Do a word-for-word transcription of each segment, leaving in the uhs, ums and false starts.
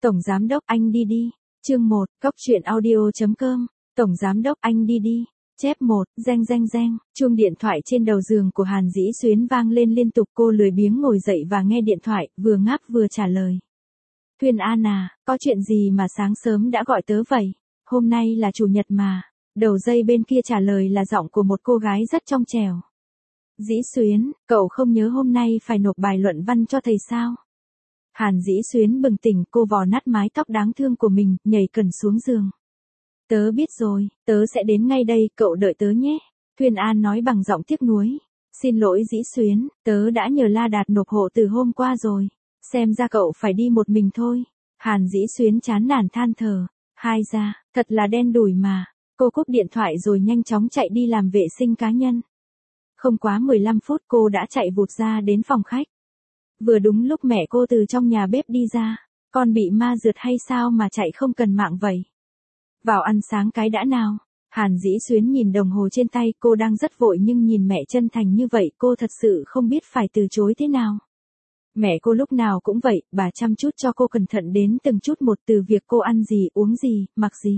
Tổng Giám Đốc anh đi đi. Chương một, Cóc truyện audio chấm com. Tổng Giám Đốc anh đi đi. Chép một, reng reng reng, chuông điện thoại trên đầu giường của Hàn Dĩ Xuyến vang lên liên tục, cô lười biếng ngồi dậy và nghe điện thoại, vừa ngáp vừa trả lời. Thuyên An à, có chuyện gì mà sáng sớm đã gọi tớ vậy? Hôm nay là chủ nhật mà. Đầu dây bên kia trả lời là giọng của một cô gái rất trong trẻo. Dĩ Xuyến, cậu không nhớ hôm nay phải nộp bài luận văn cho thầy sao? Hàn Dĩ Xuyến bừng tỉnh, cô vò nát mái tóc đáng thương của mình, nhảy cẩn xuống giường. Tớ biết rồi, tớ sẽ đến ngay đây, cậu đợi tớ nhé. Thuyên An nói bằng giọng tiếc nuối. Xin lỗi Dĩ Xuyến, tớ đã nhờ La Đạt nộp hộ từ hôm qua rồi. Xem ra cậu phải đi một mình thôi. Hàn Dĩ Xuyến chán nản than thở. Hai ra, thật là đen đủi mà. Cô cúp điện thoại rồi nhanh chóng chạy đi làm vệ sinh cá nhân. Không quá mười lăm phút cô đã chạy vụt ra đến phòng khách. Vừa đúng lúc mẹ cô từ trong nhà bếp đi ra. Con bị ma rượt hay sao mà chạy không cần mạng vậy? Vào ăn sáng cái đã nào. Hàn Dĩ Xuyến nhìn đồng hồ trên tay, cô đang rất vội nhưng nhìn mẹ chân thành như vậy cô thật sự không biết phải từ chối thế nào. Mẹ cô lúc nào cũng vậy, bà chăm chút cho cô cẩn thận đến từng chút một, từ việc cô ăn gì, uống gì, mặc gì.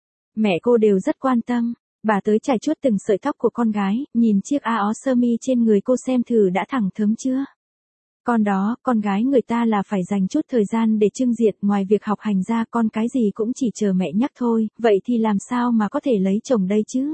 Mẹ cô đều rất quan tâm, bà tới chải chuốt từng sợi tóc của con gái, nhìn chiếc áo sơ mi trên người cô xem thử đã thẳng thớm chưa. Con đó, con gái người ta là phải dành chút thời gian để trưng diện, ngoài việc học hành ra con cái gì cũng chỉ chờ mẹ nhắc thôi, vậy thì làm sao mà có thể lấy chồng đây chứ?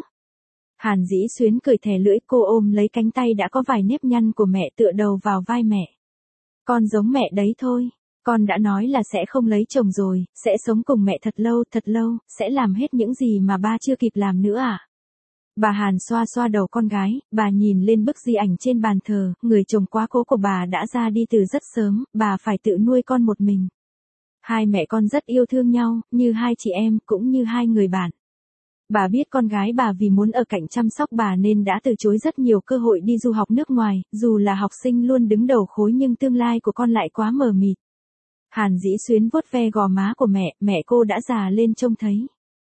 Hàn Dĩ Xuyến cười thè lưỡi, cô ôm lấy cánh tay đã có vài nếp nhăn của mẹ, tựa đầu vào vai mẹ. Con giống mẹ đấy thôi, con đã nói là sẽ không lấy chồng rồi, sẽ sống cùng mẹ thật lâu, thật lâu, sẽ làm hết những gì mà ba chưa kịp làm nữa à? Bà Hàn xoa xoa đầu con gái, bà nhìn lên bức di ảnh trên bàn thờ, người chồng quá cố của bà đã ra đi từ rất sớm, bà phải tự nuôi con một mình. Hai mẹ con rất yêu thương nhau, như hai chị em, cũng như hai người bạn. Bà biết con gái bà vì muốn ở cạnh chăm sóc bà nên đã từ chối rất nhiều cơ hội đi du học nước ngoài, dù là học sinh luôn đứng đầu khối nhưng tương lai của con lại quá mờ mịt. Hàn Dĩ Xuyến vuốt ve gò má của mẹ, mẹ cô đã già lên trông thấy.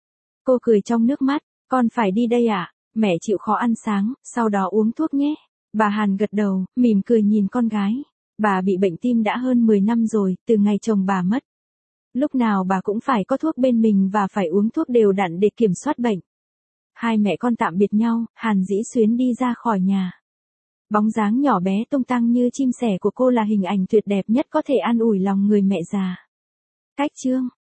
Cô cười trong nước mắt, con phải đi đây à? Mẹ chịu khó ăn sáng, sau đó uống thuốc nhé. Bà Hàn gật đầu, mỉm cười nhìn con gái. Bà bị bệnh tim đã hơn mười năm rồi, từ ngày chồng bà mất. Lúc nào bà cũng phải có thuốc bên mình và phải uống thuốc đều đặn để kiểm soát bệnh. Hai mẹ con tạm biệt nhau, Hàn Dĩ Xuyến đi ra khỏi nhà. Bóng dáng nhỏ bé tung tăng như chim sẻ của cô là hình ảnh tuyệt đẹp nhất có thể an ủi lòng người mẹ già. Cách chương